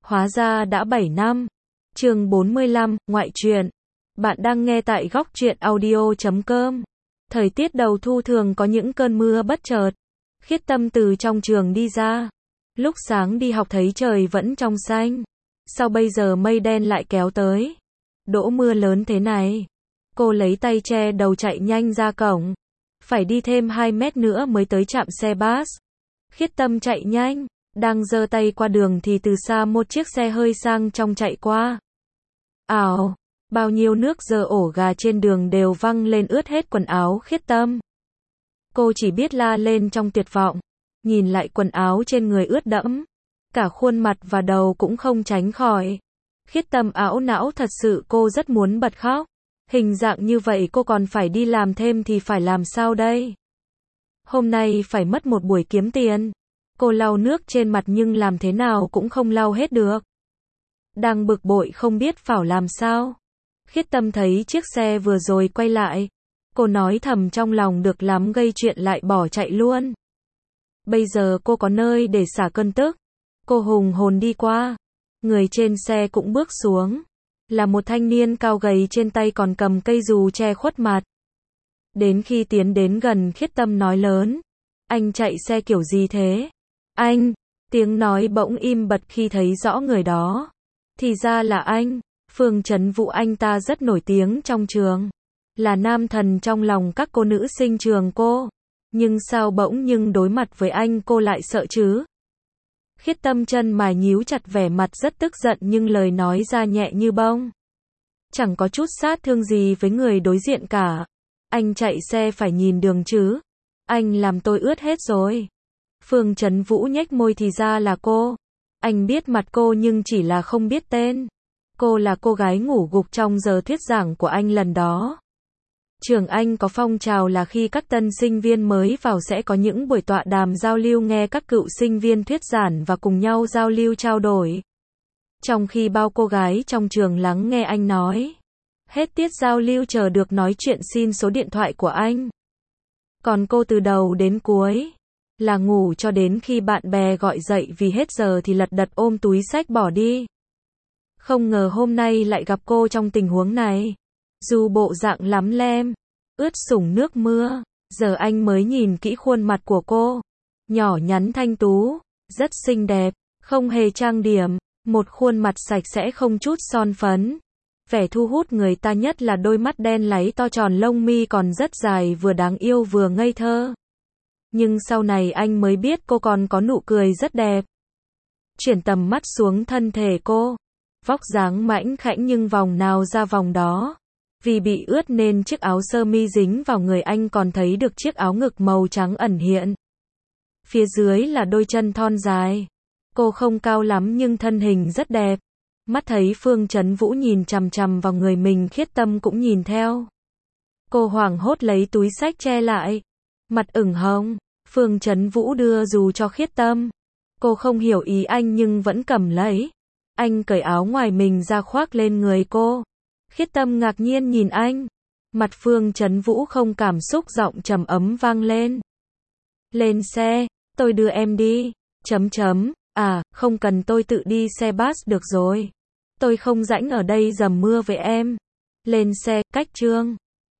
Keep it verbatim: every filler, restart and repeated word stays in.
Hóa ra đã bảy năm. Chương bốn mươi lăm, ngoại truyện. Bạn đang nghe tại góc truyện audio chấm com. Thời tiết đầu thu thường có những cơn mưa bất chợt. Khiết Tâm từ trong trường đi ra. Lúc sáng đi học thấy trời vẫn trong xanh. Sao bây giờ mây đen lại kéo tới? Đổ mưa lớn thế này. Cô lấy tay che đầu chạy nhanh ra cổng. Phải đi thêm hai mét nữa mới tới trạm xe bus. Khiết Tâm chạy nhanh. Đang giơ tay qua đường thì từ xa một chiếc xe hơi sang trong chạy qua. Ào, bao nhiêu nước dơ ổ gà trên đường đều văng lên ướt hết quần áo Khiết Tâm. Cô chỉ biết la lên trong tuyệt vọng. Nhìn lại quần áo trên người ướt đẫm. Cả khuôn mặt và đầu cũng không tránh khỏi. Khiết Tâm ảo não, thật sự cô rất muốn bật khóc. Hình dạng như vậy cô còn phải đi làm thêm thì phải làm sao đây? Hôm nay phải mất một buổi kiếm tiền. Cô lau nước trên mặt nhưng làm thế nào cũng không lau hết được. Đang bực bội không biết phải làm sao. Khiết Tâm thấy chiếc xe vừa rồi quay lại. Cô nói thầm trong lòng được lắm, gây chuyện lại bỏ chạy luôn. Bây giờ cô có nơi để xả cơn tức. Cô hùng hồn đi qua. Người trên xe cũng bước xuống. Là một thanh niên cao gầy, trên tay còn cầm cây dù che khuất mặt. Đến khi tiến đến gần, Khiết Tâm nói lớn. Anh chạy xe kiểu gì thế? Anh, tiếng nói bỗng im bặt khi thấy rõ người đó. Thì ra là anh, Phương Chấn Vũ, anh ta rất nổi tiếng trong trường. Là nam thần trong lòng các cô nữ sinh trường cô. Nhưng sao bỗng nhưng đối mặt với anh cô lại sợ chứ? Khiết Tâm chân mày nhíu chặt, vẻ mặt rất tức giận nhưng lời nói ra nhẹ như bông. Chẳng có chút sát thương gì với người đối diện cả. Anh chạy xe phải nhìn đường chứ. Anh làm tôi ướt hết rồi. Phương Chấn Vũ nhếch môi, thì ra là cô. Anh biết mặt cô nhưng chỉ là không biết tên. Cô là cô gái ngủ gục trong giờ thuyết giảng của anh lần đó. Trường anh có phong trào là khi các tân sinh viên mới vào sẽ có những buổi tọa đàm giao lưu, nghe các cựu sinh viên thuyết giảng và cùng nhau giao lưu trao đổi. Trong khi bao cô gái trong trường lắng nghe anh nói. Hết tiết giao lưu chờ được nói chuyện xin số điện thoại của anh. Còn cô từ đầu đến cuối là ngủ cho đến khi bạn bè gọi dậy vì hết giờ thì lật đật ôm túi xách bỏ đi. Không ngờ hôm nay lại gặp cô trong tình huống này. Dù bộ dạng lắm lem, ướt sũng nước mưa, giờ anh mới nhìn kỹ khuôn mặt của cô. Nhỏ nhắn thanh tú, rất xinh đẹp, không hề trang điểm, một khuôn mặt sạch sẽ không chút son phấn. Vẻ thu hút người ta nhất là đôi mắt đen láy to tròn, lông mi còn rất dài, vừa đáng yêu vừa ngây thơ. Nhưng sau này anh mới biết cô còn có nụ cười rất đẹp. Chuyển tầm mắt xuống thân thể cô. Vóc dáng mảnh khảnh nhưng vòng nào ra vòng đó. Vì bị ướt nên chiếc áo sơ mi dính vào người anh còn thấy được chiếc áo ngực màu trắng ẩn hiện. Phía dưới là đôi chân thon dài. Cô không cao lắm nhưng thân hình rất đẹp. Mắt thấy Phương Chấn Vũ nhìn chằm chằm vào người mình, Khiết Tâm cũng nhìn theo. Cô hoảng hốt lấy túi xách che lại. Mặt ửng hồng. Phương Chấn Vũ đưa dù cho Khiết Tâm. Cô không hiểu ý anh nhưng vẫn cầm lấy. Anh cởi áo ngoài mình ra khoác lên người cô. Khiết Tâm ngạc nhiên nhìn anh. Mặt Phương Chấn Vũ không cảm xúc, giọng trầm ấm vang lên. Lên xe, tôi đưa em đi. Chấm chấm, à, không cần, tôi tự đi xe bus được rồi. Tôi không rảnh ở đây dầm mưa với em. Lên xe, cách chương.